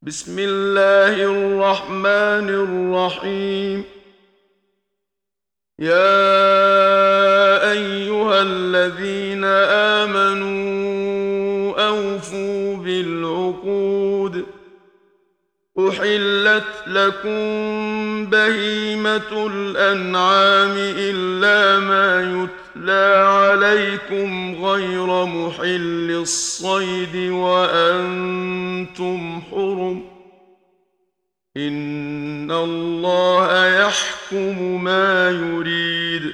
بسم الله الرحمن الرحيم. يا أيها الذين آمنوا أوفوا بالعقود. أحلت لكم بهيمة الأنعام إلا ما يتلى عليكم غير محل الصيد وأنتم حرم. إن الله يحكم ما يريد.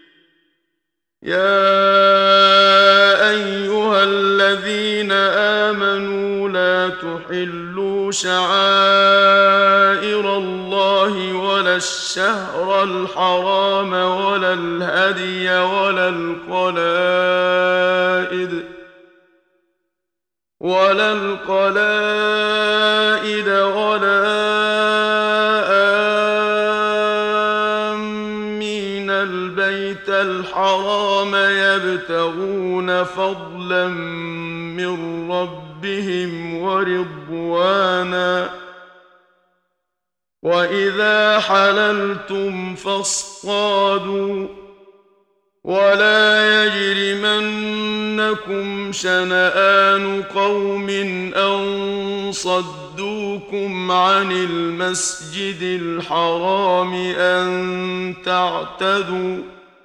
يا أيها الذين آمنوا لا تحلوا شعائر الله ولا الشهر الحرام ولا الهدي ولا القلائد ولا آمين البيت الحرام يبتغون فضلا من ربهم ورضوانا. وإذا حللتم فاصطادوا ولا يجرمنكم شنآن قوم أن صدوكم عن المسجد الحرام أن تعتدوا.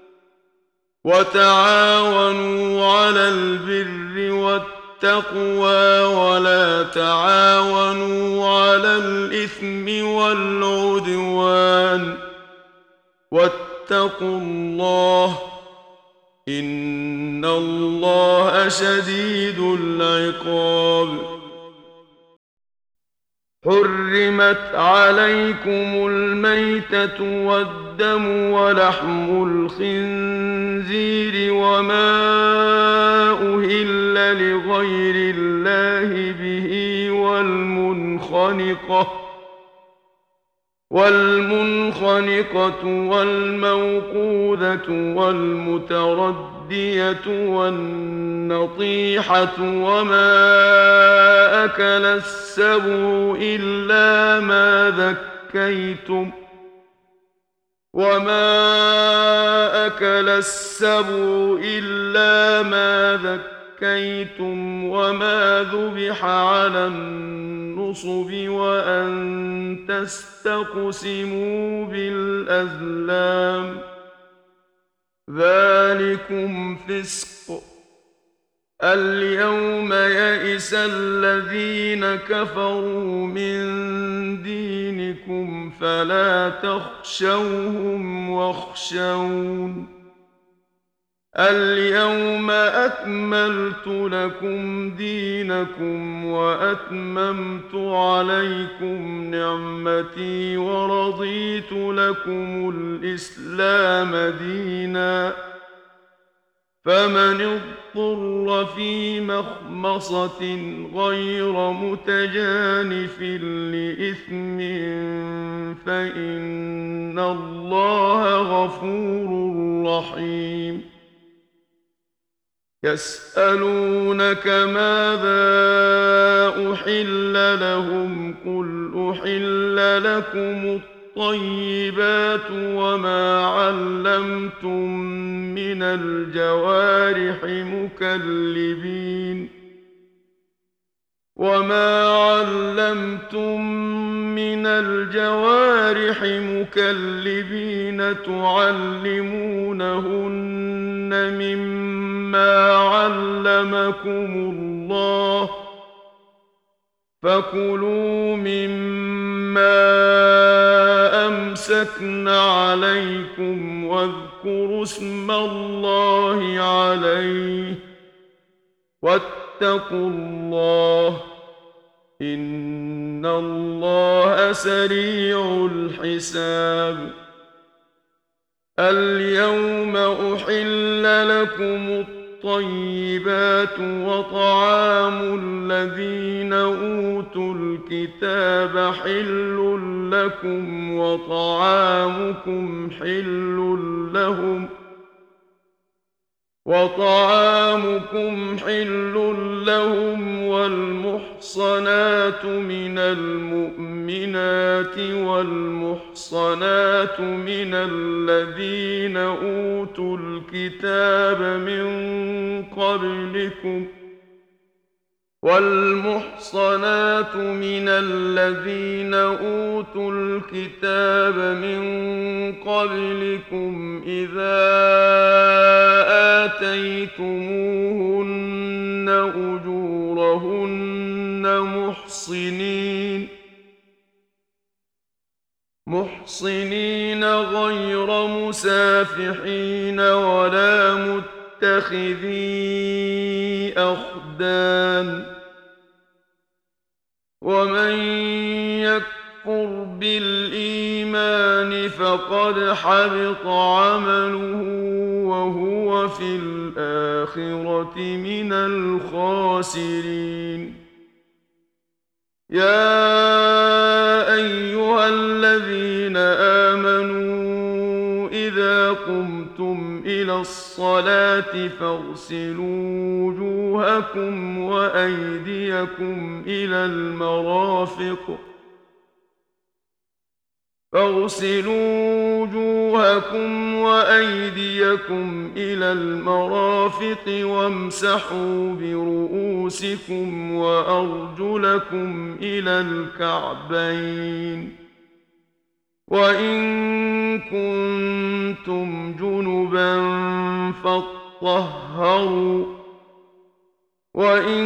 وتعاونوا على البر والتقوى ولا تعاونوا على الإثم والعدوان. واتقوا الله إن الله شديد العقاب. حرمت عليكم الميتة والدم ولحم الخنزير وما أهل لغير الله به والمنخنقة والموقوذة والمتردية والنطيحة وما أكل السبع إلا ما ذكيتم وما ذبح على النصب وأن تستقسموا بالأزلام. ذلكم فسق. اليوم يئس الذين كفروا من دينكم فلا تخشوهم واخشون. اليوم أكملت لكم دينكم وأتممت عليكم نعمتي ورضيت لكم الإسلام دينا. فمن اضطر في مخمصة غير متجانف لإثم فإن الله غفور رحيم. يسألونك ماذا أحل لهم قل أحل لكم الطيبات وما علمتم من الجوارح مكلبين تعلمونهن مما علمكم الله فكلوا مما أمسكن عليكم واذكروا اسم الله عليه واتقوا الله إن الله سريع الحساب. اليوم أحل لكم الطيبات وطعام الذين أوتوا الكتاب حل لكم وطعامكم حل لهم وطعامكم حل لهم والمحصنات من المؤمنات والمحصنات من الذين أوتوا الكتاب من قبلكم إذا آتيتموهن أجورهن محصنين غير مسافحين ولا متخذي أخدان ومن يكفر بالإيمان فقد حبط عمله وهو في الآخرة من الخاسرين يا أيها الذين آمنوا إذا قمتم إلى الصلاة فاغسلوا وجوهكم وأيديكم إلى المرافق وامسحوا برؤوسكم وأرجلكم إلى الكعبين وإن كنتم جنبا فاطهروا وإن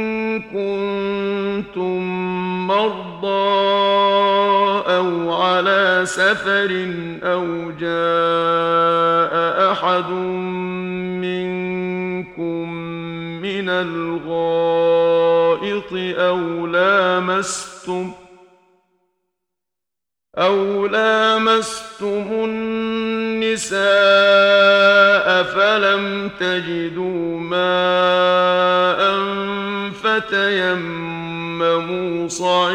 كنتم مرضى أو على سفر أو جاء أحد منكم من الغائط أو لامستم النساء فلم تجدوا ماء فتيمموا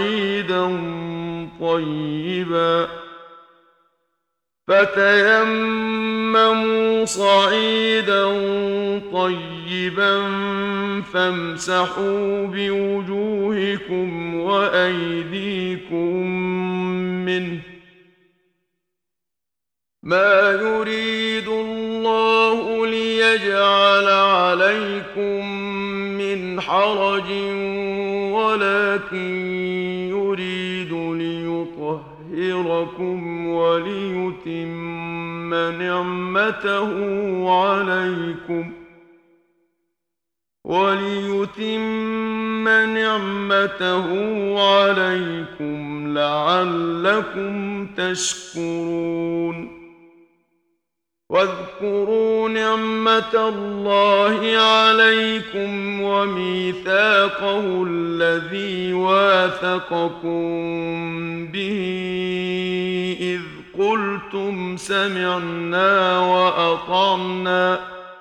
صعيدا طيبا فامسحوا بوجوهكم وأيديكم منه ما يريد الله ليجعل عليكم من حرج ولكن يريد ليطهركم وليتم نعمته عليكم لعلكم تشكرون واذكروا نعمة الله عليكم وميثاقه الذي واثقكم به إذ قلتم سمعنا وأطعنا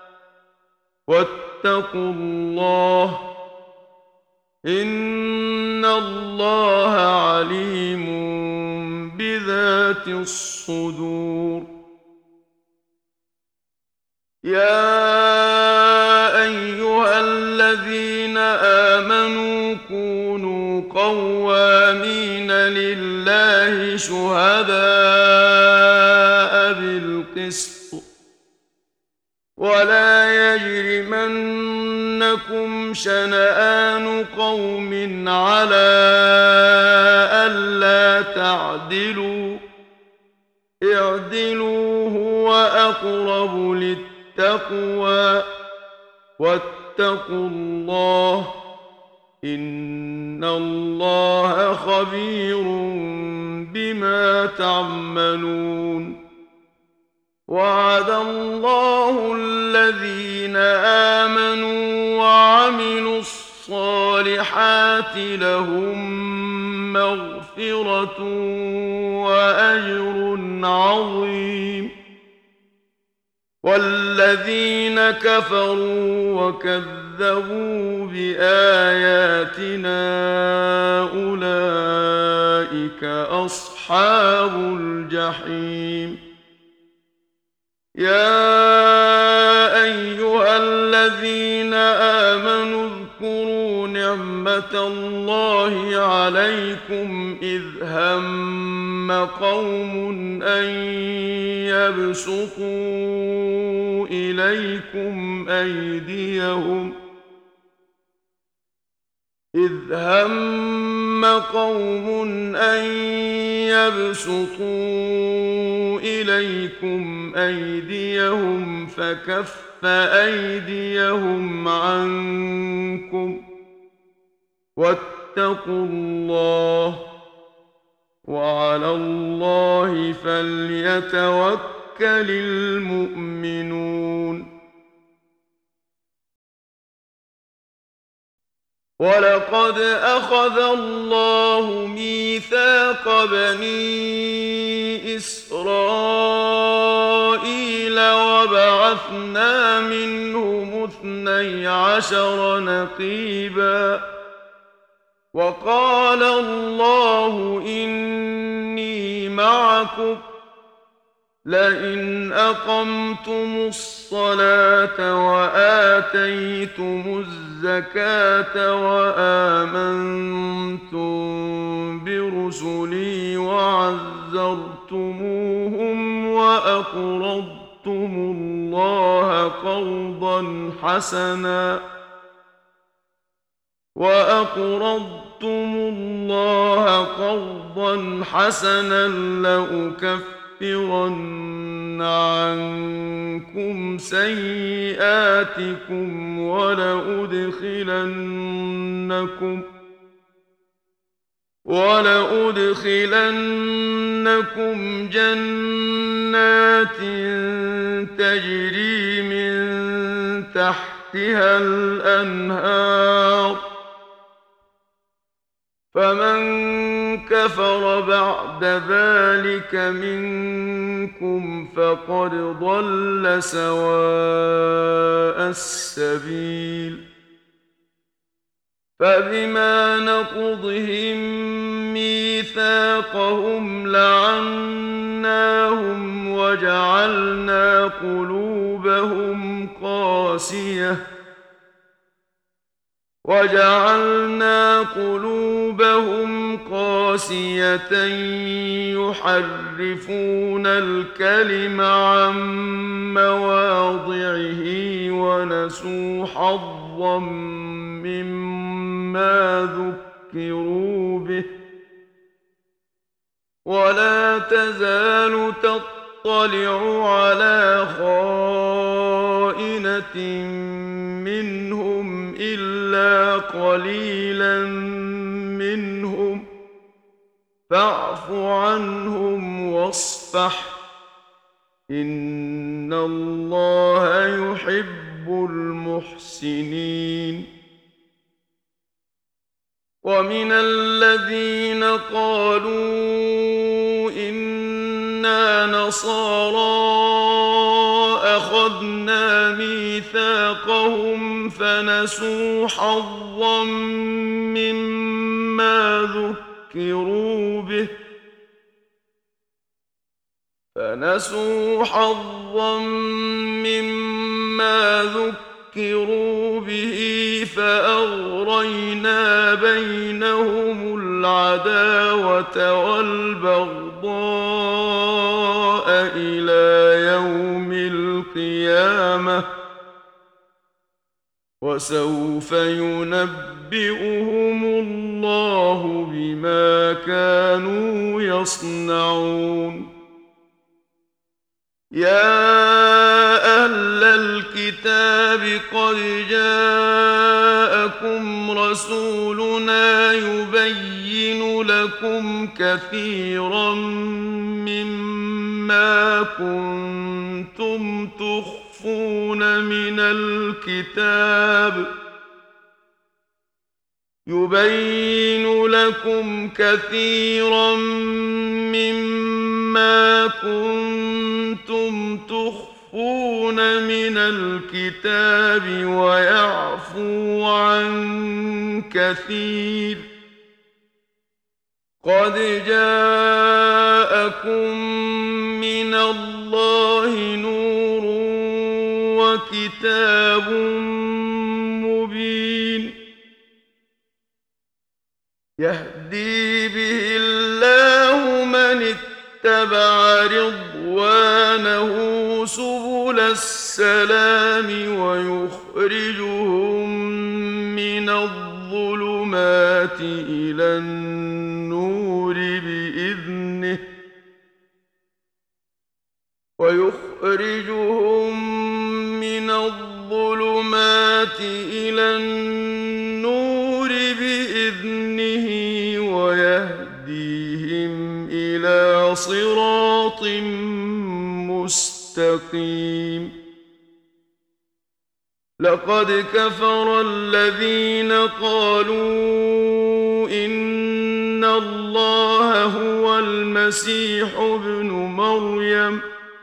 واتقوا الله إن الله عليم بذات الصدور يا أيها الذين آمنوا كونوا قوامين لله شهداء بالقسط ولا يجرمنكم شنآن قوم على ألا تعدلوا اعدلوا هو أقرب للتقوى واتقوا الله إن الله خبير بما تعملون وعد الله الذين آمنوا وعملوا الصالحات لهم مغفرة وأجر عظيم والذين كفروا وكذبوا بآياتنا أولئك أصحاب الجحيم يا أيها نعمة الله عليكم إذ هم قوم أن يبسطوا إليكم أيديهم فكف أيديهم عنكم واتقوا الله وعلى الله فليتوكل المؤمنون. ولقد أخذ الله ميثاق بني إسرائيل وبعثنا منهم 12 نقيبا وقال الله إني معكم لئن أقمتم الصلاة وآتيتم الزكاة وآمنتم برسلي وعزرتموهم وأقرضتم الله قرضا حسنا لأكفرن عنكم سيئاتكم ولأدخلنكم جنات تجري من تحتها الأنهار فمن كفر بعد ذلك منكم فقد ضل سواء السبيل. فبما نقضهم ميثاقهم لعناهم وجعلنا قلوبهم قاسية يحرفون الكلم عن مواضعه ونسوا حظا مما ذكروا به ولا تزال تطلع على خائنة منهم إلا قليلا منهم فاعف عنهم واصفح إن الله يحب المحسنين. ومن الذين قالوا إنا نصارى أخذنا ميثاقهم فنسوا حظا مما ذكروا به فأغرينا بينهم العداوة والبغضاء إلى يوم القيامة وسوف ينبئهم الله بما كانوا يصنعون. يا أهل الكتاب قد جاءكم رسولنا يبين لكم كثيرا مما كنتم تخفون من الكتاب ويعفو عن كثير. قد جاءكم من الله نور وكتاب مبين. يهدي به الله من اتبع رضوانه سبل السلام ويخرجهم من الظلمات إلى النور بإذنه ويهديهم إلى صراط مستقيم. لقد كفر الذين قالوا إن الله هو المسيح ابن مريم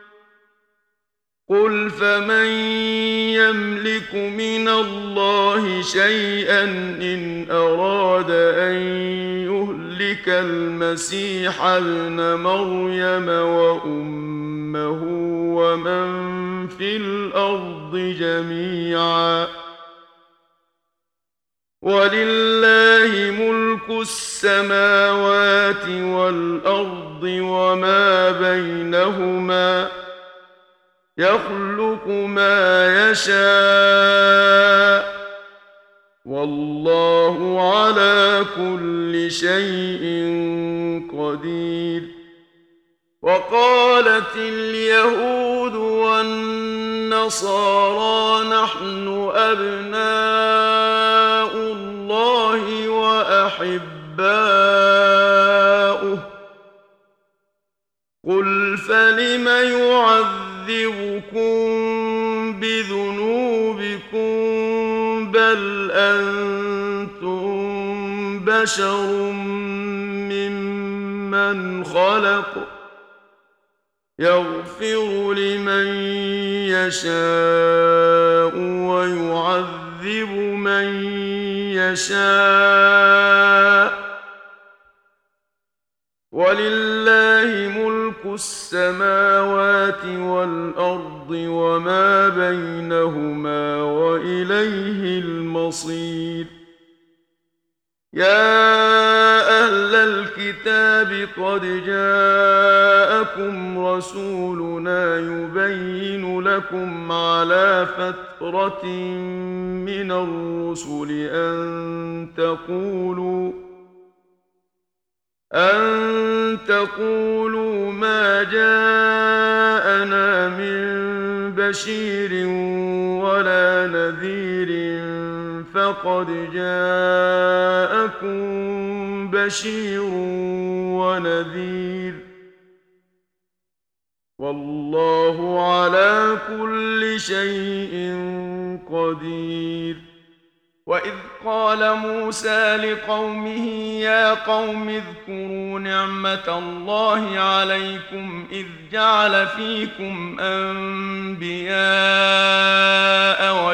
قل فمن يملك من الله شيئا إن أراد أن يهلك المسيح ابن مريم وأمه ومن في الأرض جميعا ولله ملك السماوات والأرض وما بينهما يخلق ما يشاء والله على كل شيء قدير. وقالت اليهود والنصارى نحن أبناء الله وأحباؤه قل فلم يعذبكم بذنوبكم بل أنتم بشر ممن خلق يغفر لمن يشاء ويعذب من يشاء ولله ملك السماوات والأرض وما بينهما وإليه المصير. يا أهل الكتاب قد جاءكم رسولنا يبين لكم على فترة من الرسل أن تقولوا ما جاءنا من بشير ولا نذير فقد جاءكم بشير ونذير والله على كل شيء قدير. وإذ قال موسى لقومه يا قوم اذكروا نعمة الله عليكم إذ جعل فيكم أنبياء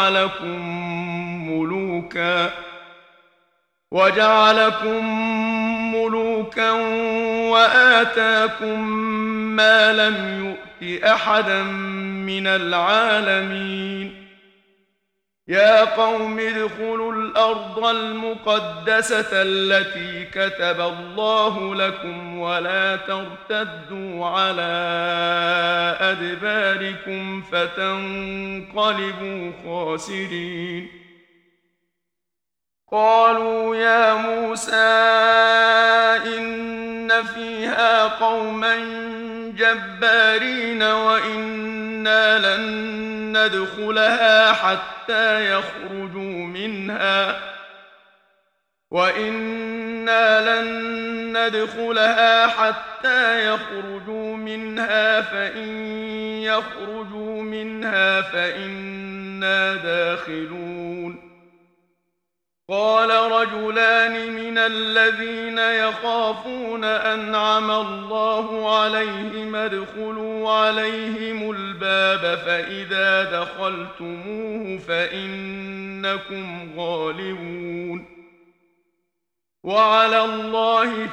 وجعلكم ملوكا وآتاكم ما لم يؤت أحدا من العالمين. يا قوم ادخلوا الأرض المقدسة التي كتب الله لكم ولا ترتدوا على أدباركم فتنقلبوا خاسرين. قالوا يا موسى إن فيها قوما جبارين وإنا لن ندخلها حتى يخرجوا منها فإن يخرجوا منها فإنا داخلون. قال رجلان من الذين يخافون أنعم الله عليهم ادخلوا عليهم الباب فإذا دخلتموه فإنكم غالبون وعلى الله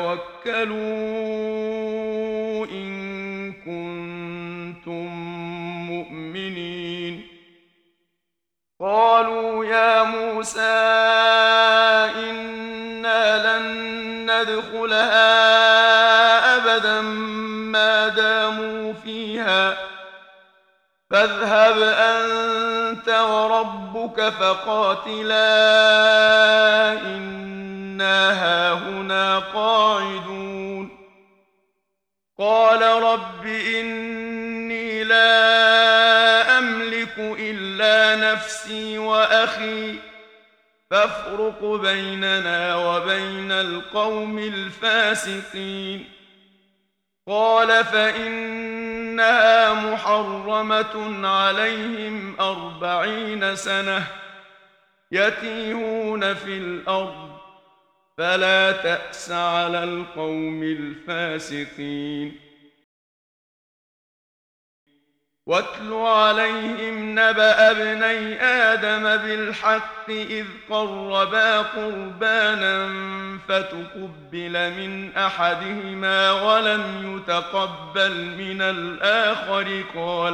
فتوكلوا إن كنتم مؤمنين. قالوا يا موسى إنا لن ندخلها أبدا ما داموا فيها فاذهب أنت وربك فقاتلا إنا هاهنا قاعدون قال رب إني لا أملك إلا نفسي وأخي فافرق بيننا وبين القوم الفاسقين قال فإنها محرمة عليهم 40 سنة يتيهون في الأرض فلا تأس على القوم الفاسقين واتل عليهم نبأ ابني آدم بالحق إذ قربا قربانا فتقبل من أحدهما ولم يتقبل من الآخر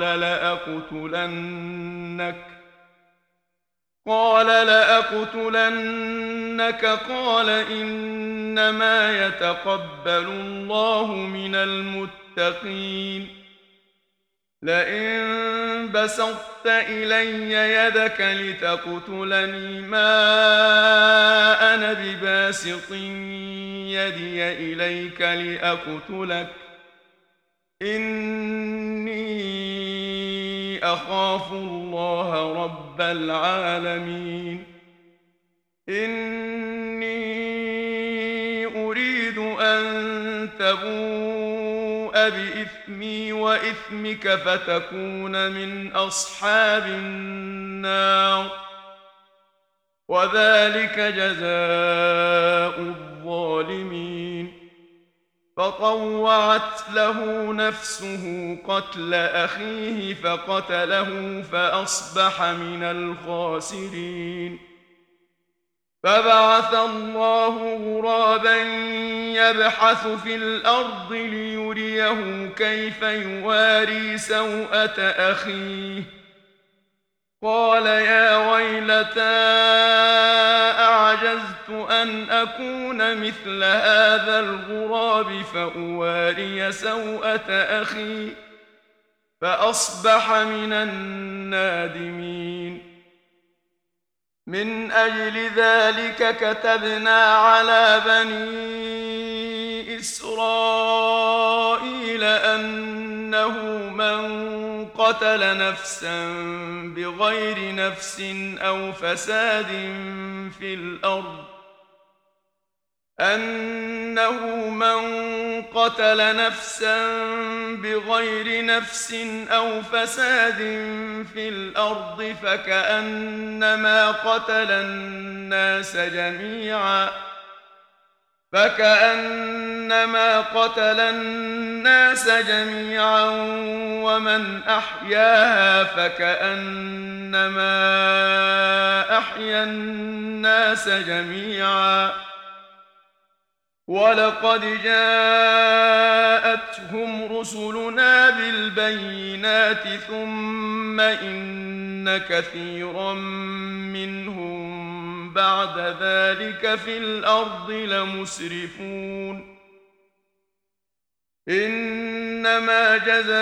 قال لأقتلنك قال إنما يتقبل الله من المتقين لئن بسطت إلي يدك لتقتلني ما أنا بباسط يدي إليك لأقتلك إني أخاف الله رب العالمين إني أريد أن تبوء بإثمي وإثمك فتكون من أصحاب النار وذلك جزاء الظالمين فطوعت له نفسه قتل أخيه فقتله فأصبح من الخاسرين فبعث الله غرابا يبحث في الأرض ليريه كيف يواري سوءة أخيه قال يا ويلتى أعجزت أن أكون مثل هذا الغراب فأواري سوءة أخي فأصبح من النادمين من أجل ذلك كتبنا على بني إسرائيل أنه من قتل نفسا بغير نفس أو فساد في الأرض فكأنما قتل الناس جميعا ومن أحياها فكأنما أحيا الناس جميعا ولقد جاءتهم رسلنا بالبينات ثم إن كثيرا منهم بعد ذلك في الأرض لمسرفون إنما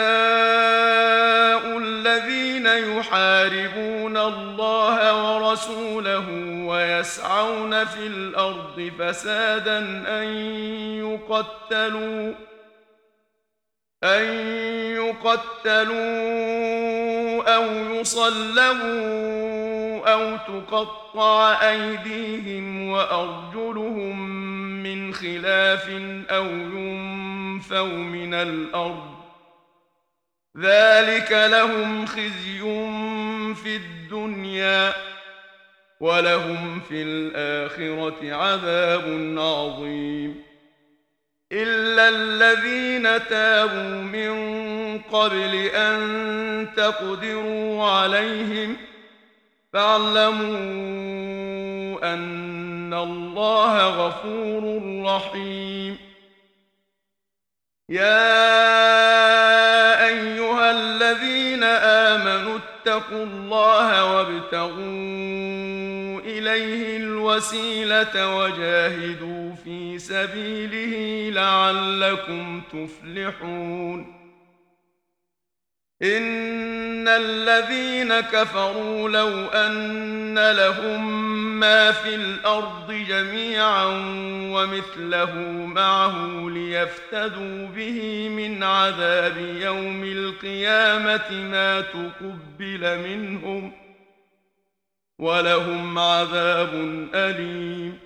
جزاء الذين يحاربون الله ورسوله ويسعون في الأرض فسادا أن يقتلوا أو يصلبوا أو تقطع أيديهم وأرجلهم من خلاف أو ينفوا من الأرض ذلك لهم خزي في الدنيا ولهم في الآخرة عذاب عظيم إلا الذين تابوا من قبل أن تقدروا عليهم فاعلموا أن الله غفور رحيم يا أيها الذين آمنوا اتقوا الله وابتغوا إليه الوسيلة وجاهدوا في سبيله لعلكم تفلحون إن الذين كفروا لو أن لهم ما في الأرض جميعا ومثله معه ليفتدوا به من عذاب يوم القيامة ما تقبل منهم ولهم عذاب أليم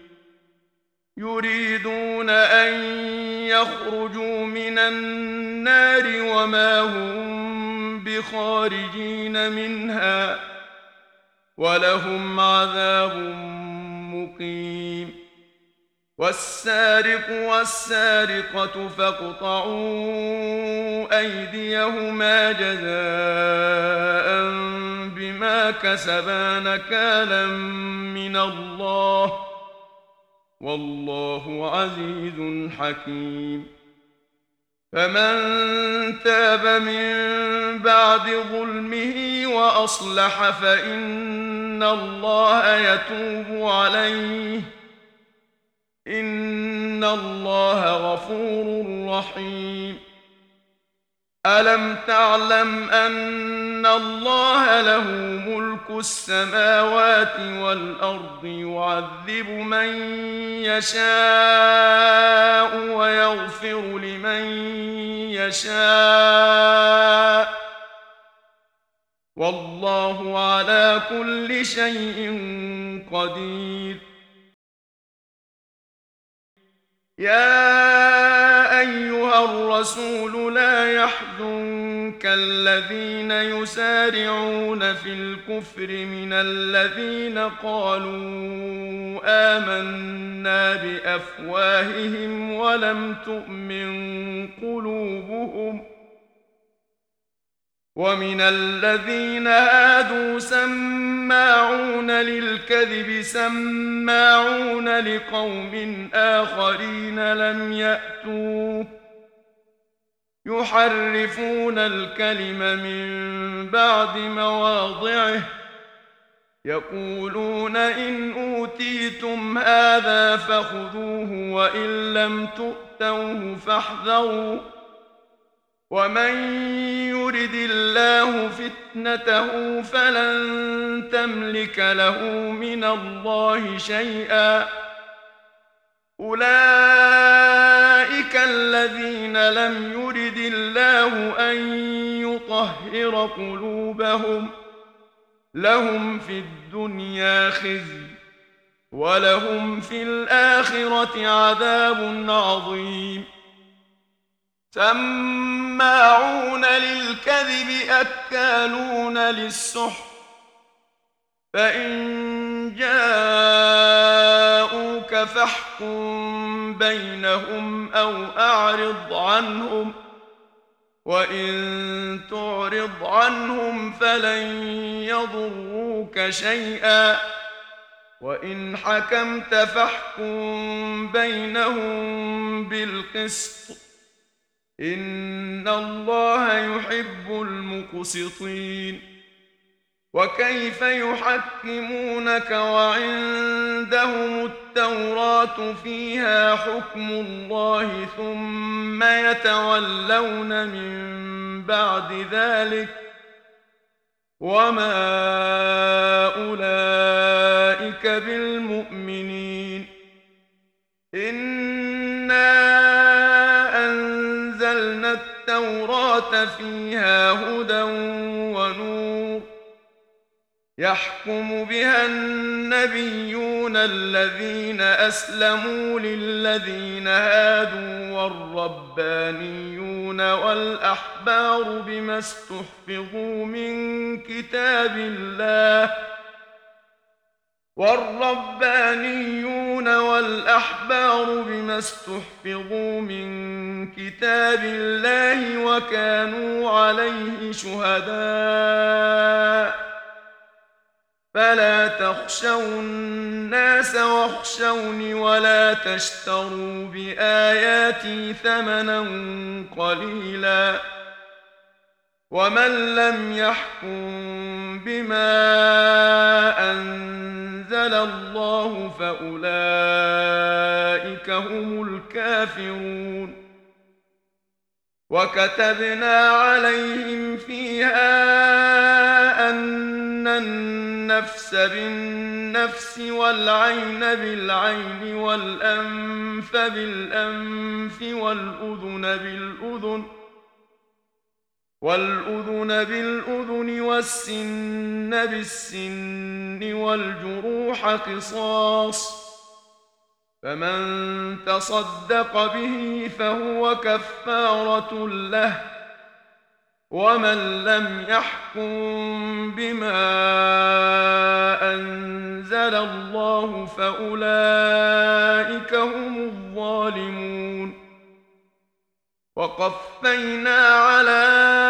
يريدون أن يخرجوا من النار وما هم بخارجين منها ولهم عذاب مقيم والسارق والسارقة فاقطعوا أيديهما جزاء بما كسبا نكالا من الله والله عزيز حكيم فمن تاب من بعد ظلمه وأصلح فإن الله يتوب عليه إن الله غفور رحيم ألم تعلم أن الله له ملك السماوات والأرض يعذب من يشاء ويغفر لمن يشاء والله على كل شيء قدير يا أيها الرسول لا يحزنك الذين يسارعون في الكفر من الذين قالوا آمنا بأفواههم ولم تؤمن قلوبهم ومن الذين هادوا سماعون للكذب سماعون لقوم آخرين لم يأتوك يحرفون الكلم من بعد مواضعه يقولون إن أوتيتم هذا فخذوه وإن لم تؤتوه فاحذروا ومن يرد الله فتنته فلن تملك له من الله شيئا أولئك الذين لم يرد الله أن يطهر قلوبهم لهم في الدنيا خزي ولهم في الآخرة عذاب عظيم سماعون للكذب أكالون للسحت فإن جاءوك فاحكم بينهم أو أعرض عنهم وإن تعرض عنهم فلن يضروك شيئا وإن حكمت فاحكم بينهم بالقسط إن الله يحب المقسطين وكيف يحكمونك وعندهم التوراة فيها حكم الله ثم يتولون من بعد ذلك وما أولئك بالمؤمنين إنا أنزلنا التوراة فيها هدى ونور يحكم بها النبيون الذين أسلموا للذين هادوا والربانيون والأحبار بما استحفظوا من كتاب الله وكانوا عليه شهداء فلا تخشوا الناس واخشوني ولا تشتروا بآياتي ثمنا قليلا ومن لم يحكم بما أنزل أنزل الله فأولئك هم الكافرون. وكتبنا عليهم فيها أن النفس بالنفس والعين بالعين والأنف بالأنف والأذن بالأذن والسن بالسن والجروح قصاص، فمن تصدق به فهو كفارة له، ومن لم يحكم بما أنزل الله فأولئك هم الظالمون. وقفينا على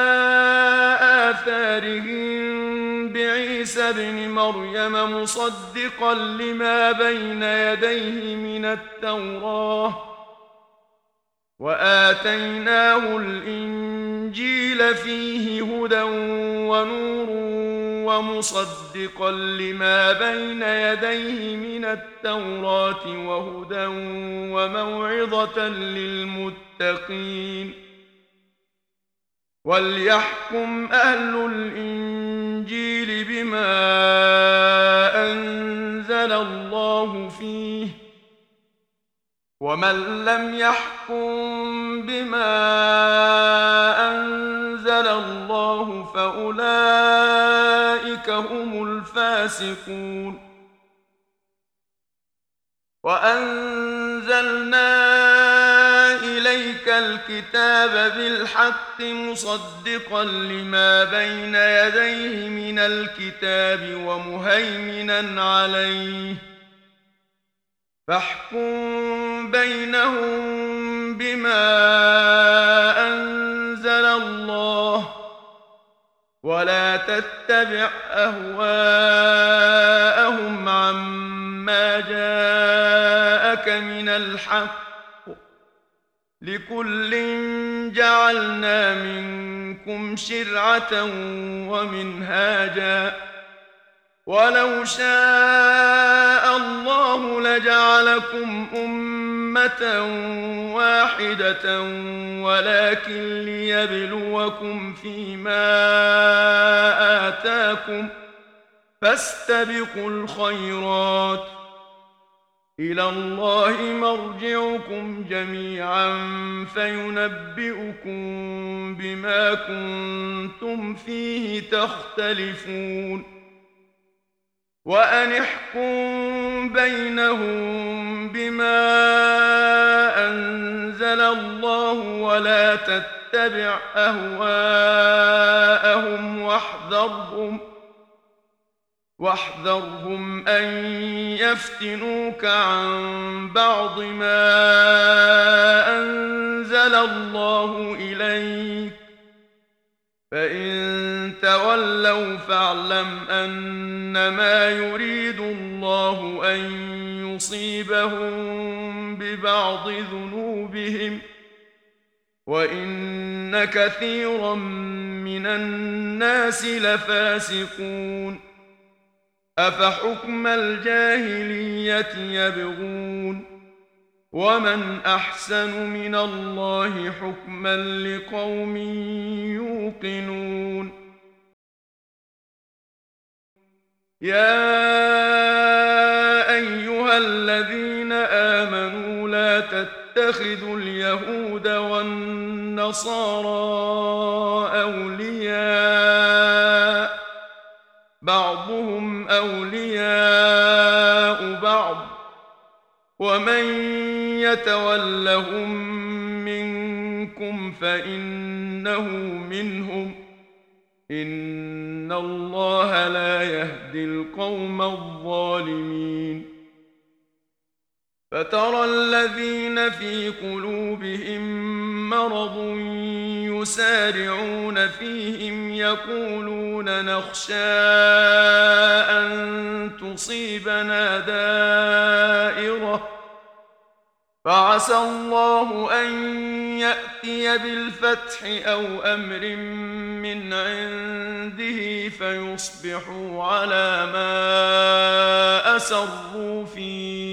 آثارهم بعيسى ابن مريم مصدقا لما بين يديه من التوراة، وآتيناه الإنجيل فيه هدى ونور ومصدقا لما بين يديه من التوراة وهدى وموعظة للمتقين. وليحكم أهل الإنجيل بما أنزل الله فيه، ومن لم يحكم بما أنزل الله فأولئك هم الفاسقون. وأنزلنا إليك الكتاب بالحق مصدقا لما بين يديه من الكتاب ومهيمنا عليه، فاحكم بينهم بما أنزل الله، ولا تتبع أهواءهم عما جاءك من الحق، لكل جعلنا منكم شرعة ومنهاجا، ولو شاء الله لجعلكم أمة واحدة ولكن ليبلوكم فيما آتاكم، فاستبقوا الخيرات، إلى الله مرجعكم جميعا فينبئكم بما كنتم فيه تختلفون. وأن احكم بينهم بما أنزل الله ولا تتبع أهواءهم واحذرهم أن يفتنوك عن بعض ما أنزل الله إليك، فإن تولوا فاعلم أنما يريد الله أن يصيبهم ببعض ذنوبهم، وإن كثيرا من الناس لفاسقون. أفحكم الجاهلية يبغون، ومن أحسن من الله حكما لقوم يوقنون. يا أيها الذين آمنوا لا تتخذوا اليهود والنصارى أولياء، بعضهم أولياء بعض، ومن يتولهم منكم فإنه منهم، إن الله لا يهدي القوم الظالمين. فترى الذين في قلوبهم مرض يسارعون فيهم يقولون نخشى أن تصيبنا فعسى الله أن يأتي بالفتح أو أمر من عنده فيصبحوا على ما أسروا في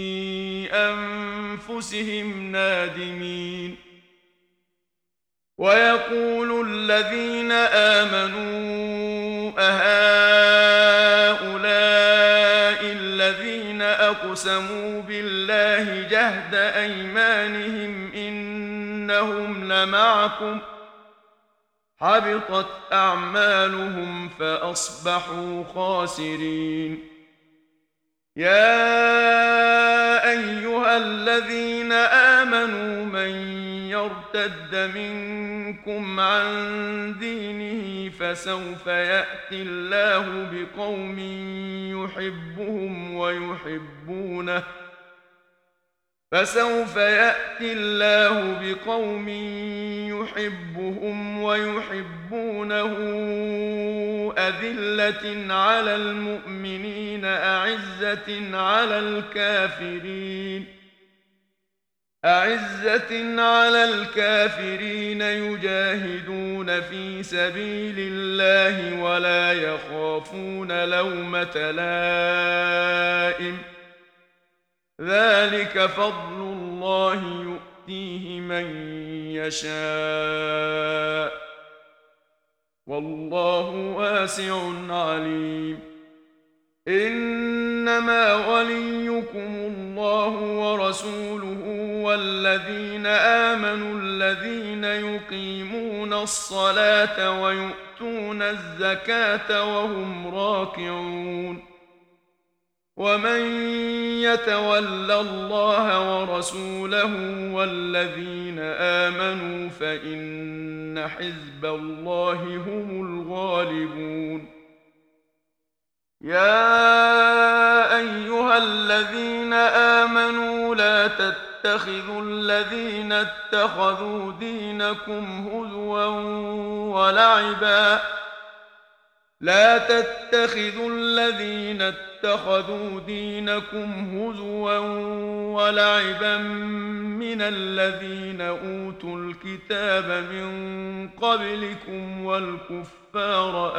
أنفسهم نادمين. ويقول الذين آمنوا أهؤلاء الذين أقسموا بالله جهد أيمانهم إنهم لمعكم حبطت أعمالهم فأصبحوا خاسرين. يا أيها الذين آمنوا من يرتد منكم عن دينه فسوف يأتي الله بقوم يحبهم ويحبونه أذلة على المؤمنين أعزة على الكافرين يجاهدون في سبيل الله ولا يخافون لومة لائم ذلك فضل الله يؤتيه من يشاء والله واسع عليم. إنما وليكم الله ورسوله والذين آمنوا الذين يقيمون الصلاة ويؤتون الزكاة وهم راكعون. ومن يتول الله ورسوله والذين آمنوا فإن حزب الله هم الغالبون. يا أيها الذين آمنوا لا تتخذوا الذين اتخذوا دينكم هزوا ولعبا من الذين أوتوا الكتاب من قبلكم والكفار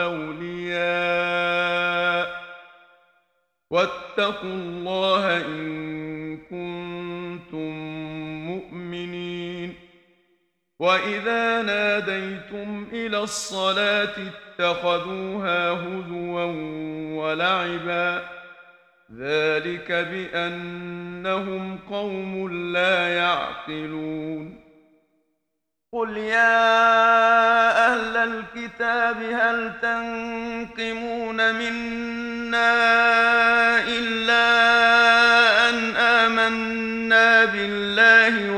أولياء واتقوا الله إن كنتم مؤمنين. وإذا ناديتم إلى الصلاة اتخذوها هزوا ولعبا ذلك بأنهم قوم لا يعقلون. قل يا أهل الكتاب هل تنقمون منا إلا أن آمنا بالله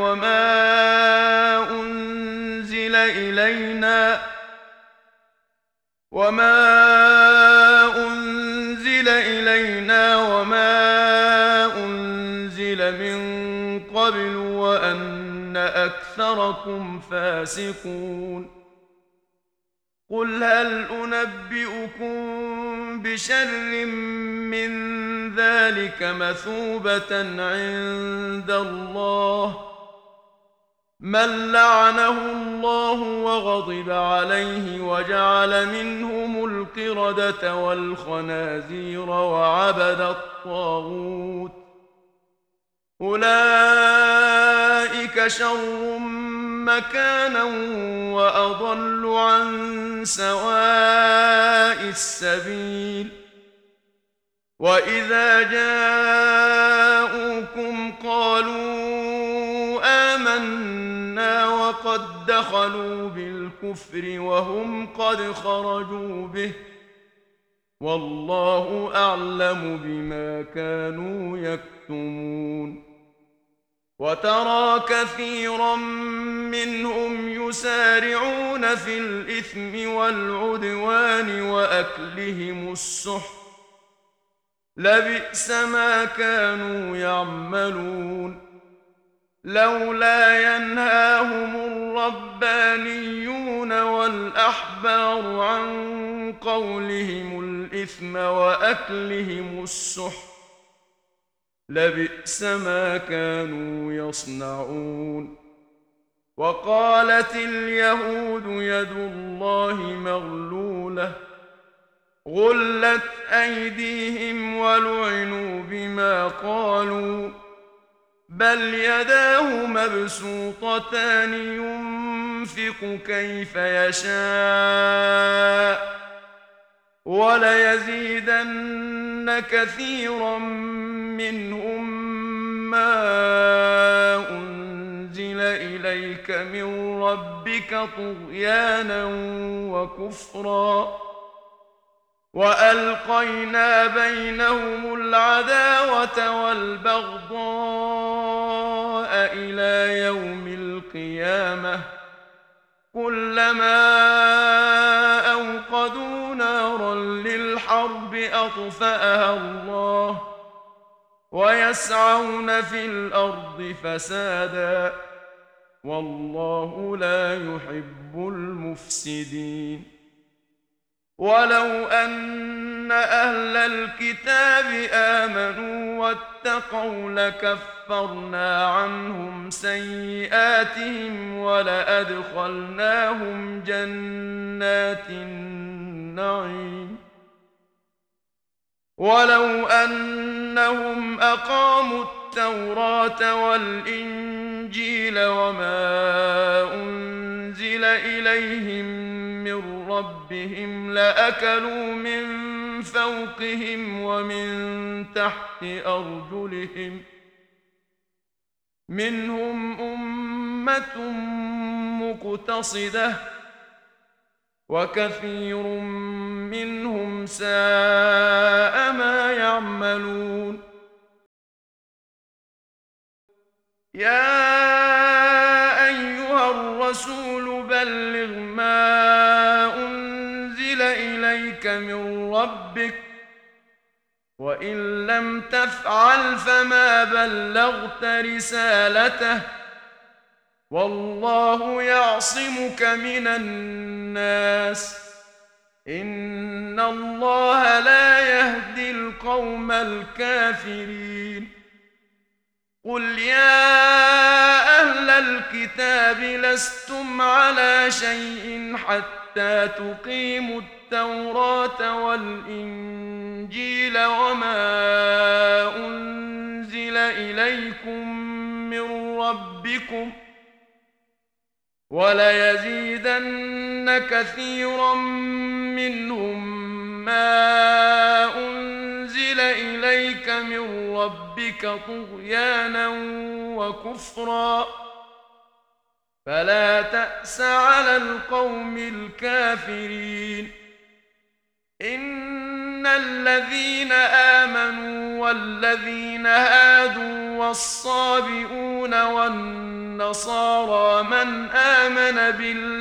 وما أنزل إلينا وما أنزل من قبل وأن أكثركم فاسقون. قل هل أنبئكم بشر من ذلك مثوبة عند الله من لعنه الله وغضب عليه وجعل منهم القردة والخنازير وعبد الطاغوت أولئك شر مكانا وأضل عن سواء السبيل. وإذا جاءوكم قالوا آمنا وقد دخلوا بالكفر وهم قد خرجوا به والله أعلم بما كانوا يكتمون. وترى كثيرا منهم يسارعون في الإثم والعدوان وأكلهم السحت لبئس ما كانوا يعملون. لولا ينهاهم الربانيون والأحبار عن قولهم الإثم وأكلهم السحت لبئس ما كانوا يصنعون. وقالت اليهود يد الله مغلولة غلت أيديهم ولعنوا بما قالوا بل يداه مبسوطتان ينفق كيف يشاء وليزيدن كثيرا منهم ما أنزل إليك من ربك طغيانا وكفرا وألقينا بينهم العداوة والبغضاء إلى يوم القيامة كلما أوقدوا نارا للحرب أطفأها الله ويسعون في الأرض فسادا والله لا يحب المفسدين. ولو أن أهل الكتاب آمنوا واتقوا لكفرنا عنهم سيئاتهم ولأدخلناهم جنات النعيم. ولو أنهم أقاموا التوراة والإنجيل وما أنزل إليهم من ربهم لأكلوا من فوقهم ومن تحت أرجلهم منهم أمة مقتصدة وكثير منهم ساء ما يعملون. يا أيها الرسول بلغ ما أنزل إليك من ربك وإن لم تفعل فما بلغت رسالته والله يعصمك من الناس إن الله لا يهدي القوم الكافرين. قل يا أهل الكتاب لستم على شيء حتى تقيموا التوراة والإنجيل وما أنزل إليكم من ربكم وليزيدن كثيرا منهم ما أنزل إليك من ربك طغيانا وكفرا فلا تأس على القوم الكافرين. إن الذين آمنوا والذين هادوا والصابئون والنصارى من آمن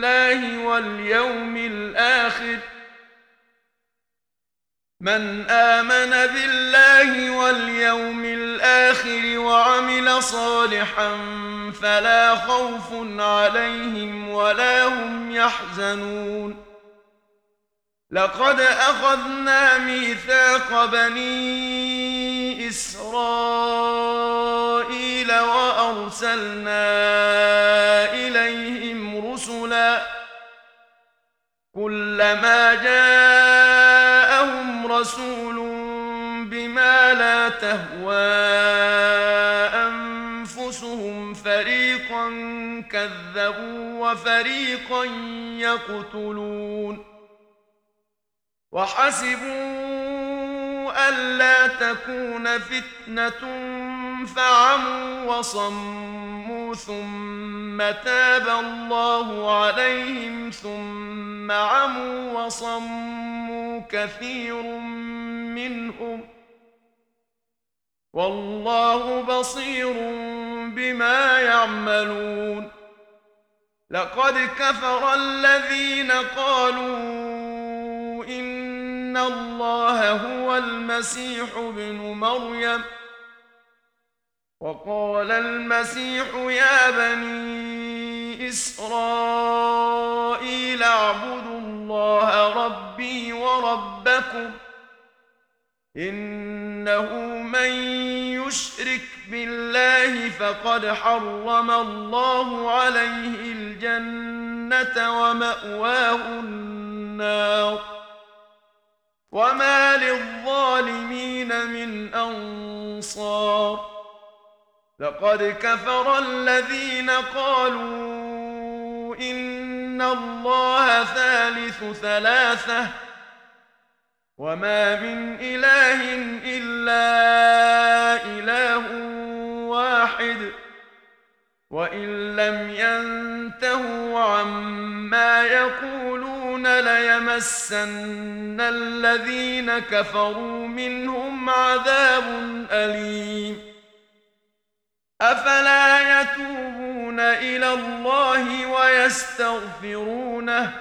بالله واليوم الآخر وعمل صالحا فلا خوف عليهم ولا هم يحزنون. لقد أخذنا ميثاق بني إسرائيل وأرسلنا إليهم رسلا كلما جاءهم رسول بما لا تهوى أنفسهم فريقا كذبوا وفريقا يقتلون. وحسبوا ألا تكون فتنة فعموا وصموا ثم تاب الله عليهم ثم عموا وصموا كثير منهم والله بصير بما يعملون. لقد كفر الذين قالوا إن الله هو المسيح ابن مريم وقال المسيح يا بني إسرائيل اعبدوا الله ربي وربكم إنه من يشرك بالله فقد حرم الله عليه الجنة ومأواه النار وما للظالمين من أنصار لقد كفر الذين قالوا إن الله ثالث ثلاثة وما من إله إلا إله واحد وإن لم ينتهوا عما يقولون ليمسن الذين كفروا منهم عذاب أليم أفلا يتوبون إلى الله ويستغفرونه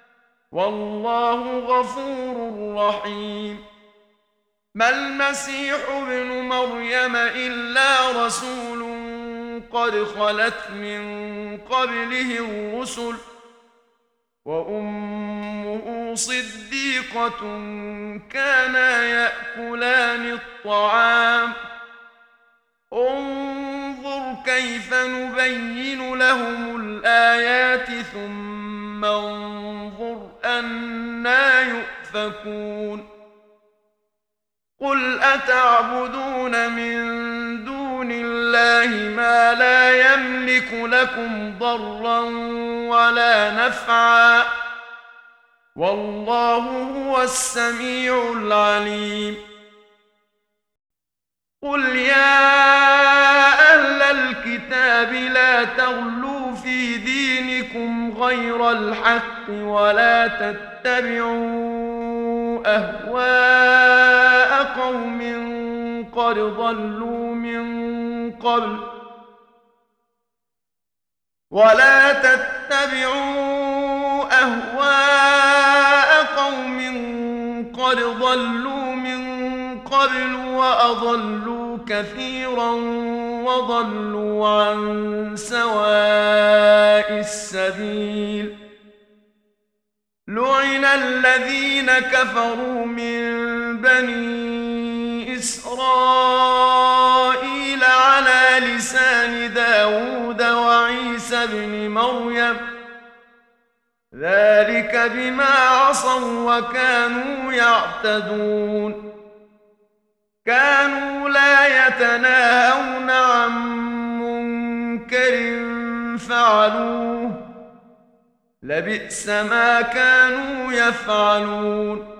والله غفور رحيم ما المسيح ابن مريم إلا رسول قد خلت من قبله الرسل وأمه صديقة كانا يأكلان الطعام انظر كيف نبين لهم الآيات ثم انظر أنى يؤفكون قل أتعبدون من دون الله ما لا يملك لكم ضرا ولا نفعا والله هو السميع العليم قل يا أهل الكتاب لا تغلوا في دينكم غير الحق ولا تتبعوا أهواء قوم قد ضلوا من قبل وأضلوا كثيرا وضلوا عن سواء السبيل لعن الذين كفروا من بني إسرائيل على لسان داود وعيسى بن مريم ذلك بما عصوا وكانوا يعتدون كانوا لا يتناهون عن منكر فعلوه لبئس ما كانوا يفعلون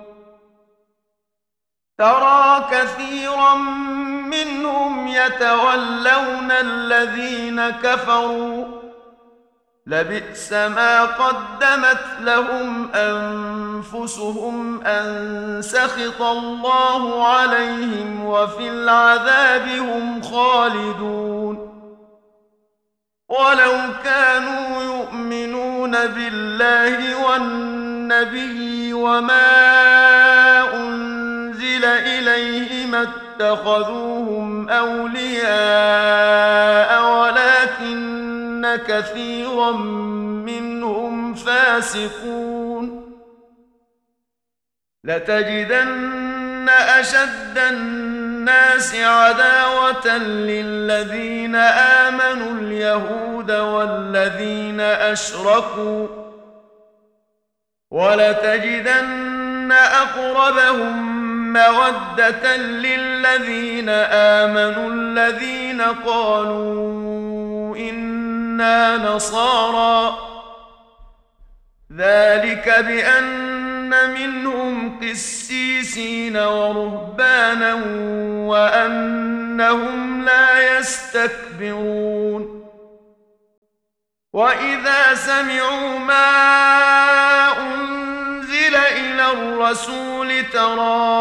ترى كثيرا منهم يتولون الذين كفروا لبئس ما قدمت لهم أنفسهم أن سخط الله عليهم وفي العذاب هم خالدون ولو كانوا يؤمنون بالله والنبي وما أنزل إليه ما اتخذوهم أولياء ولكن كثيرا منهم فاسقون لتجدن أشد الناس عداوة للذين آمنوا اليهود والذين أشركوا ولتجدن أقربهم مودة للذين آمنوا الذين قالوا إنا نصارى ذلك بأن منهم قسيسين ورهبانا وأنهم لا يستكبرون وإذا سمعوا ما أنزل إلى الرسول ترى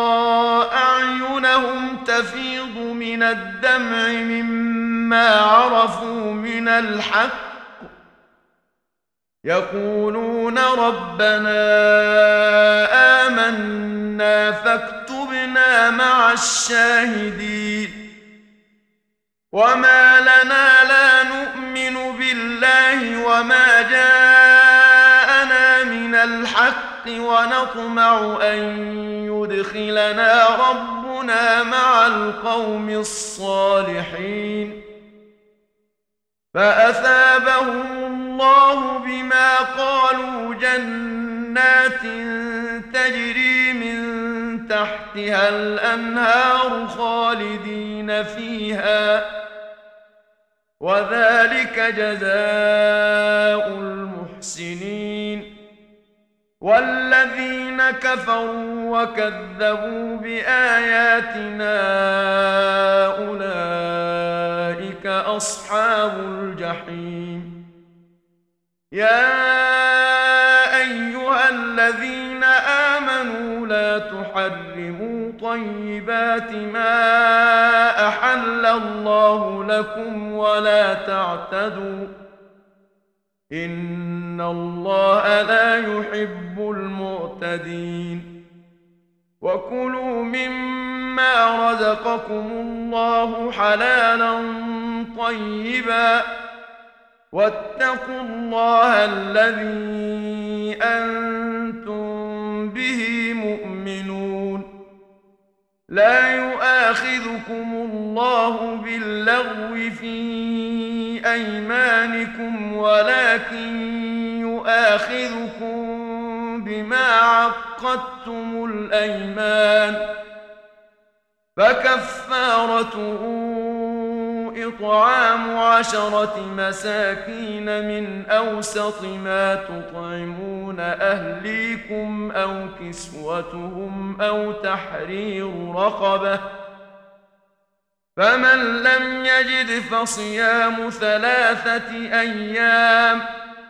أعينهم تفيض من الدمع مما عرفوا من الحق يقولون ربنا آمنا فاكتبنا مع الشاهدين وما لنا لا نؤمن بالله وما جاءنا من الحق ونطمع أن يدخلنا ربنا ربنا مع القوم الصالحين فأثابهم الله بما قالوا جنات تجري من تحتها الأنهار خالدين فيها وذلك جزاء المحسنين والذين كفروا وكذبوا بآياتنا أولئك أصحاب الجحيم يا أيها الذين آمنوا لا تحرموا طيبات ما أحل الله لكم ولا تعتدوا إن الله لا يحب المعتدين وكلوا مما رزقكم الله حلالا طيبا واتقوا الله الذي أنتم به مؤمنون لا يؤاخذكم الله باللغو في أيمانكم ولكن يؤاخذكم بما عقدتم الأيمان فكفارته إطعام 10 مساكين من أوسط ما تطعمون أهليكم أو كسوتهم أو تحرير رقبة فمن لم يجد فصيام 3 أيام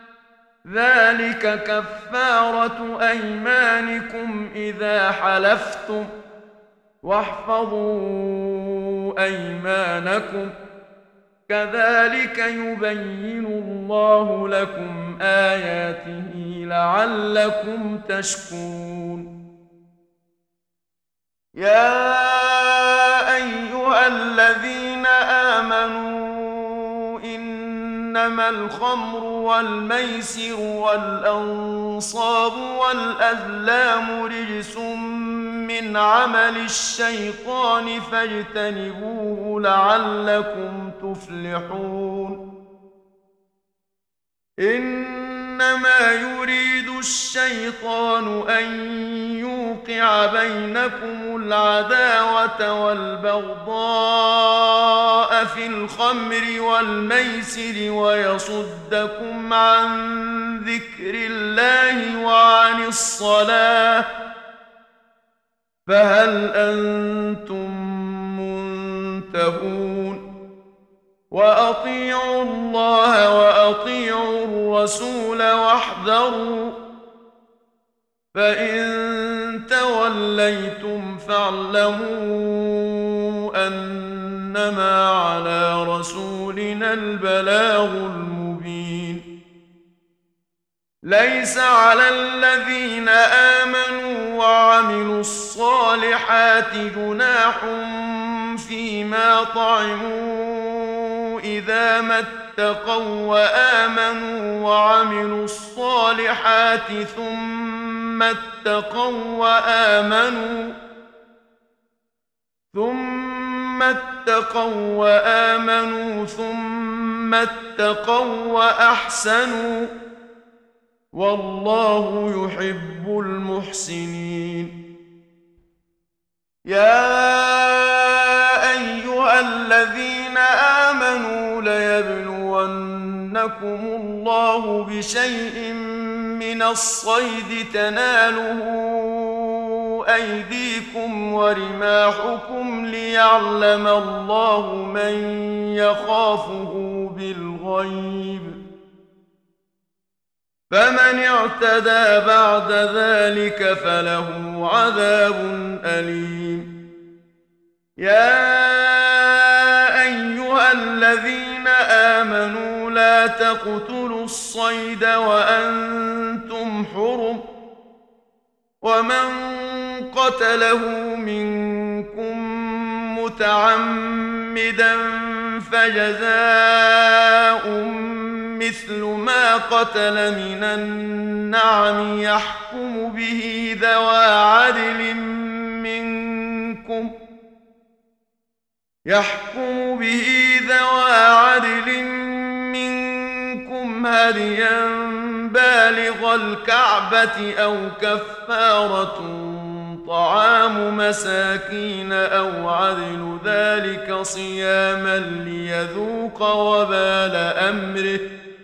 ذلك كفارة أيمانكم إذا حلفتم واحفظوا أيمانكم كذلك يبين الله لكم آياته لعلكم تشكرون يا أيها الذين آمنوا إنما الخمر والميسر والأنصاب والأزلام رجس من عمل الشيطان فاجتنبوه لعلكم تفلحون إنما يريد الشيطان أن يوقع بينكم العداوة والبغضاء في الخمر والميسر ويصدكم عن ذكر الله وعن الصلاة فهل أنتم منتهون وأطيعوا الله وأطيعوا الرسول واحذروا فإن توليتم فاعلموا أنما على رسولنا البلاغ المبين ليس على الذين آمنوا وعملوا الصالحات جناح فيما طعموا إذا ما اتقوا وآمنوا وعملوا الصالحات ثم اتقوا وآمنوا ثم اتقوا وأحسنوا والله يحب المحسنين يا أيها الذين آمنوا ليبلونكم الله بشيء من الصيد تناله أيديكم ورماحكم ليعلم الله من يخافه بالغيب فمن اعتدى بعد ذلك فله عذاب أليم يا أيها الذين آمنوا لا تقتلوا الصيد وأنتم حرم ومن قتله منكم متعمدا فجزاء مثل ما قتل من النعم يحكم به ذوى عدل منكم يحكم به ذوى عدل منكم هديا بالغ الكعبة أو كفارة طعام مساكين أو عدل ذلك صياما ليذوق وبال أمره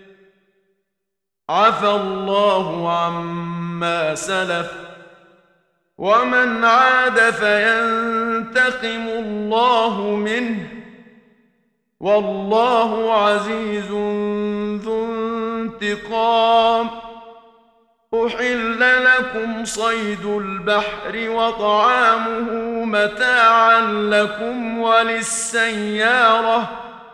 عفى الله عما سلف ومن عاد فينتقم الله منه والله عزيز ذو انتقام أحل لكم صيد البحر وطعامه متاعا لكم وللسيارة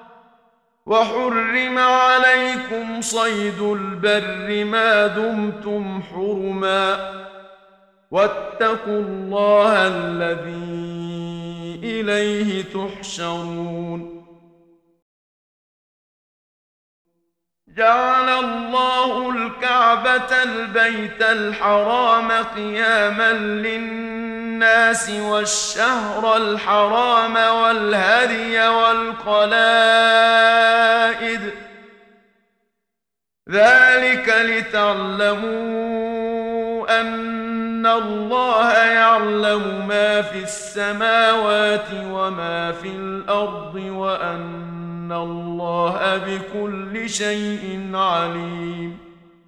وحرم عليكم صيد البر ما دمتم حرما واتقوا الله الذي إليه تحشرون جعل الله الكعبة البيت الحرام قياما للناس والشهر الحرام والهدي والقلائد ذلك لتعلموا أن الله يعلم ما في السماوات وما في الأرض وأن الله بكل شيء عليم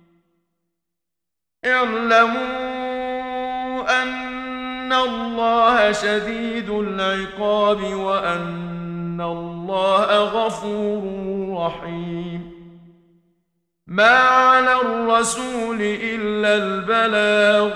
اعلموا أن الله شديد العقاب وأن الله غفور رحيم ما على الرسول إلا البلاغ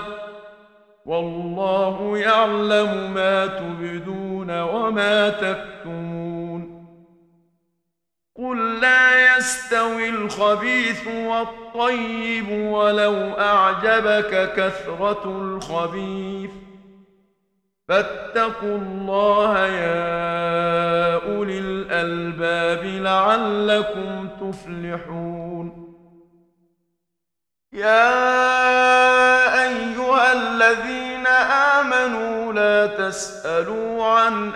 والله يعلم ما تبدون وما تكتمون قل لا يستوي الخبيث والطيب ولو أعجبك كثرة الخبيث فاتقوا الله يا أولي الألباب لعلكم تفلحون يا أيها الذين آمنوا لا تسألوا عن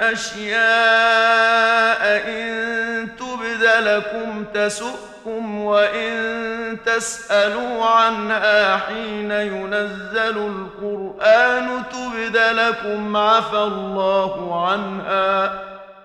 أشياء إن تبد لكم تسؤكم وإن تسألوا عنها حين ينزل القرآن تبد لكم عفى الله عنها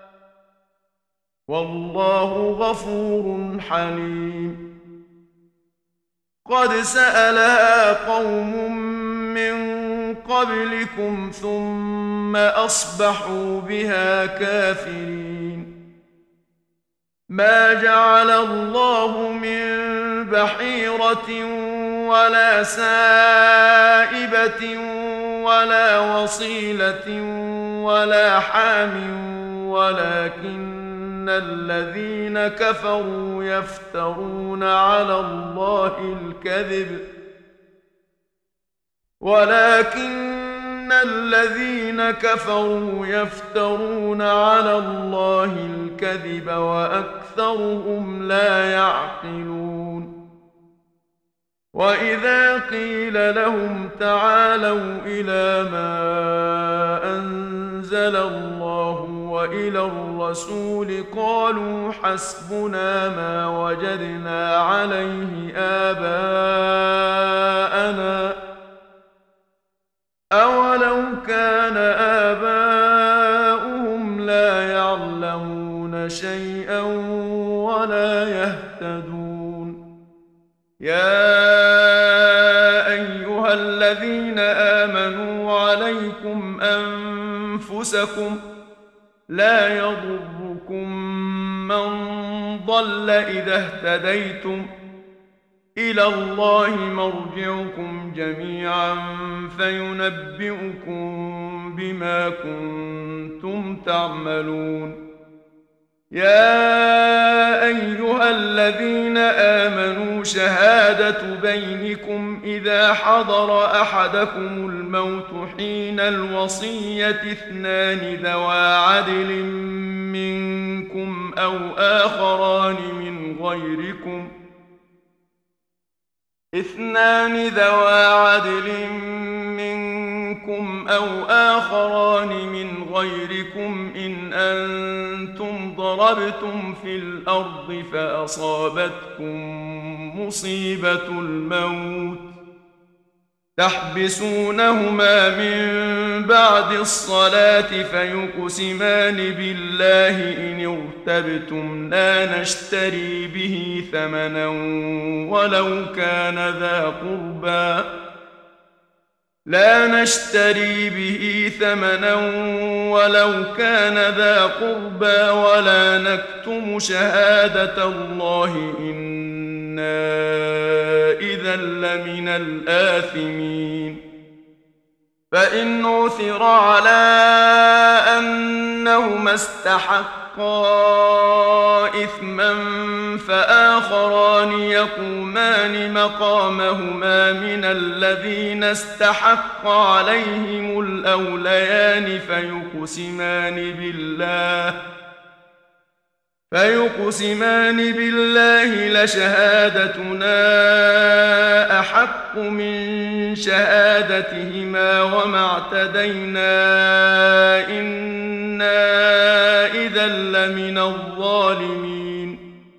والله غفور حليم قد سألها قوم من قبلكم ثم أصبحوا بها كافرين ما جعل الله من بحيرة ولا سائبة ولا وصيلة ولا حام ولكن الذين كفروا يفترون على الله الكذب وأكثرهم لا يعقلون وإذا قيل لهم تعالوا إلى ما أنزل الله وإلى الرسول قالوا حسبنا ما وجدنا عليه آباءنا أولو كان آباؤهم لا يعلمون شيئا ولا يهتدون يا أيها الذين آمنوا عليكم أنفسكم لا يضركم من ضل إذا اهتديتم إلى الله مرجعكم جميعا فينبئكم بما كنتم تعملون يا أيها الذين آمنوا شهادة بينكم إذا حضر أحدكم الموت حين الوصية اثنان ذوى عدل منكم أو آخران من غيركم اثنان ذوا عدل منكم أو آخران من غيركم إن أنتم ضربتم في الأرض فأصابتكم مصيبة الموت تحبسونهما من بعد الصلاة فيقسمان بالله إن ارتبتم لا نشتري به ثمنا ولو كان ذا قربى ولا نكتم شهادة الله إنا إذا لمن الآثمين فإن عثر على أنهما استحقا إثما فآخران يقومان مقامهما من الذين استحق عليهم الأوليان فيقسمان بالله لشهادتنا أحق من شهادتهما وما اعتدينا إنا إذا لمن الظالمين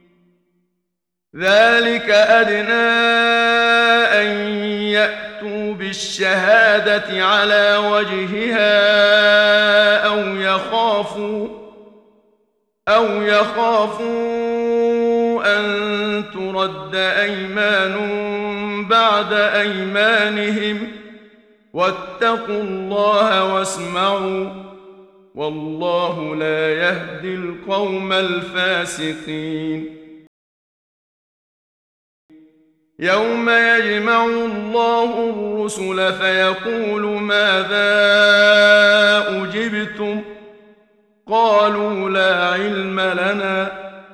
ذلك أدنى أن يأتوا بالشهادة على وجهها أو يخافوا أن ترد أيمان بعد أيمانهم واتقوا الله واسمعوا والله لا يهدي القوم الفاسقين يوم يجمع الله الرسل فيقول ماذا أجبتم قالوا لا علم لنا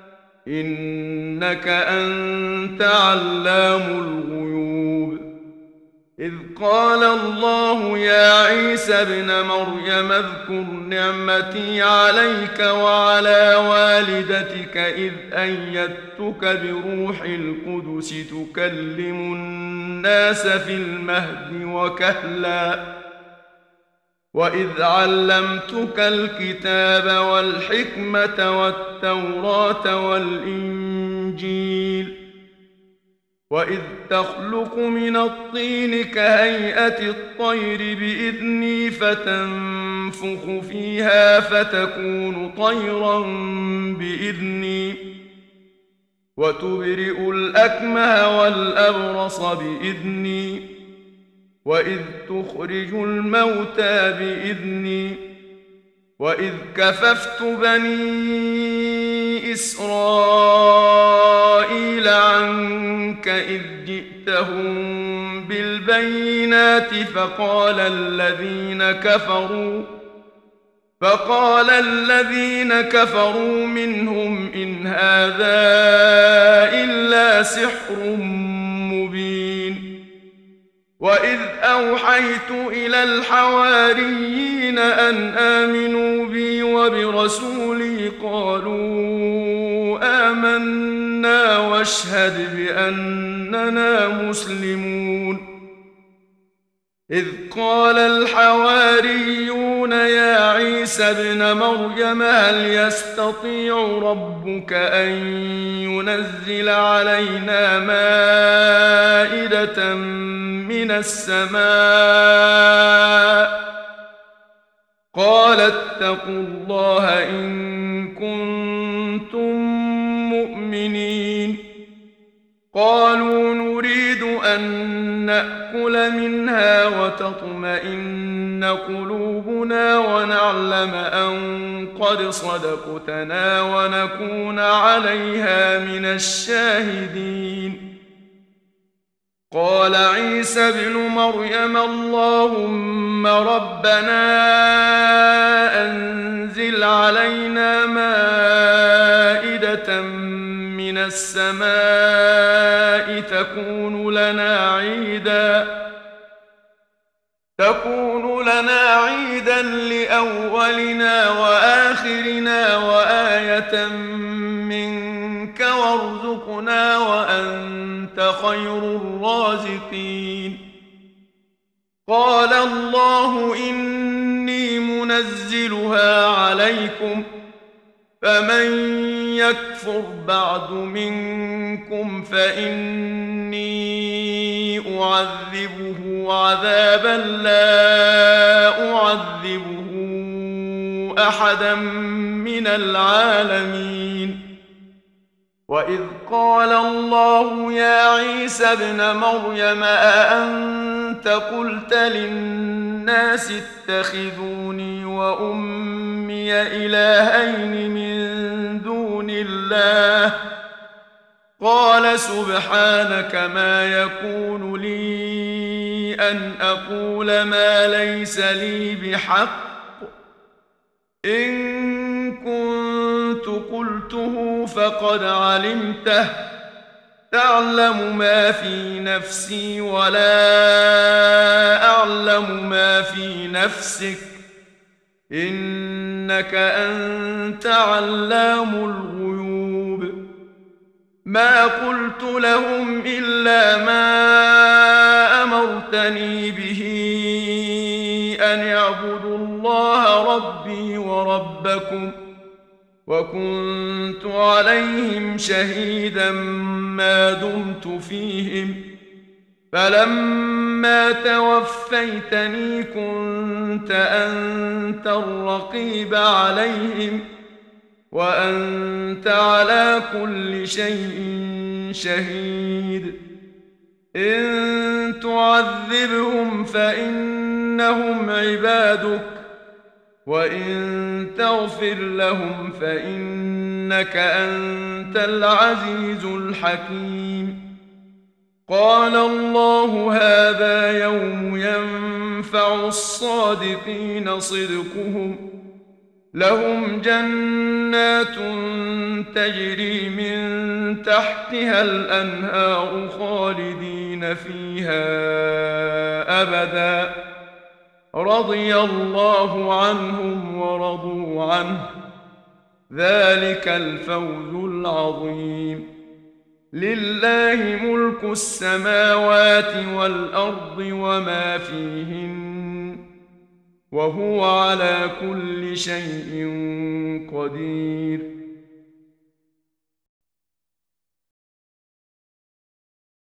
إنك أنت علام الغيوب إذ قال الله يا عيسى ابن مريم اذكر نعمتي عليك وعلى والدتك إذ أيدتك بروح القدس تكلم الناس في المهد وكهلا وإذ علمتك الكتاب والحكمة والتوراة والإنجيل وإذ تخلق من الطين كهيئة الطير بإذني فتنفخ فيها فتكون طيرا بإذني وتبرئ الأكمه والأبرص بإذني وإذ تخرج الموتى بإذني وإذ كففت بني إسرائيل عنك إذ جئتهم بالبينات فقال الذين كفروا منهم إن هذا إلا سحر مبين وإذ أوحيت إلى الحواريين أن آمنوا بي وبرسولي قالوا آمنا واشهد بأننا مسلمون إذ قال الحواريون يا عيسى ابن مريم هل يستطيع ربك أن ينزل علينا مائدة من السماء قال اتقوا الله إن كنتم مؤمنين قالوا نريد أن نأكل منها وتطمئن قلوبنا ونعلم أن قد صدقتنا ونكون عليها من الشاهدين قال عيسى ابن مريم اللهم ربنا أنزل علينا مائدة من السماء تكون لنا عيدا لأولنا وآخرنا وآية منك وارزقنا ارزقنا وأنت خير الرازقين. قال الله إني منزلها عليكم فمن يكفر بعد منكم فإني أعذبه عذابا لا أعذبه أحدا من العالمين. وإذ قال الله يا عيسى ابن مريم أأنت قلت للناس اتخذوني وأمي إلهين من دون الله قال سبحانك ما يكون لي أن أقول ما ليس لي بحق إن كنت قلته فقد علمته تعلم ما في نفسي ولا أعلم ما في نفسك إنك أنت علام الغيوب. ما قلت لهم إلا ما أمرتني به أن اعبدوا الله ربي وربكم وكنت عليهم شهيدا ما دمت فيهم فلما توفيتني كنت أنت الرقيب عليهم وأنت على كل شيء شهيد. إن تعذبهم فإنهم عبادك وإن تغفر لهم فإنك أنت العزيز الحكيم. قال الله هذا يوم ينفع الصادقين صدقهم لهم جنات تجري من تحتها الأنهار خالدين فيها أبدا رضي الله عنهم ورضوا عنه ذلك الفوز العظيم. لله ملك السماوات والأرض وما فيهن وهو على كل شيء قدير.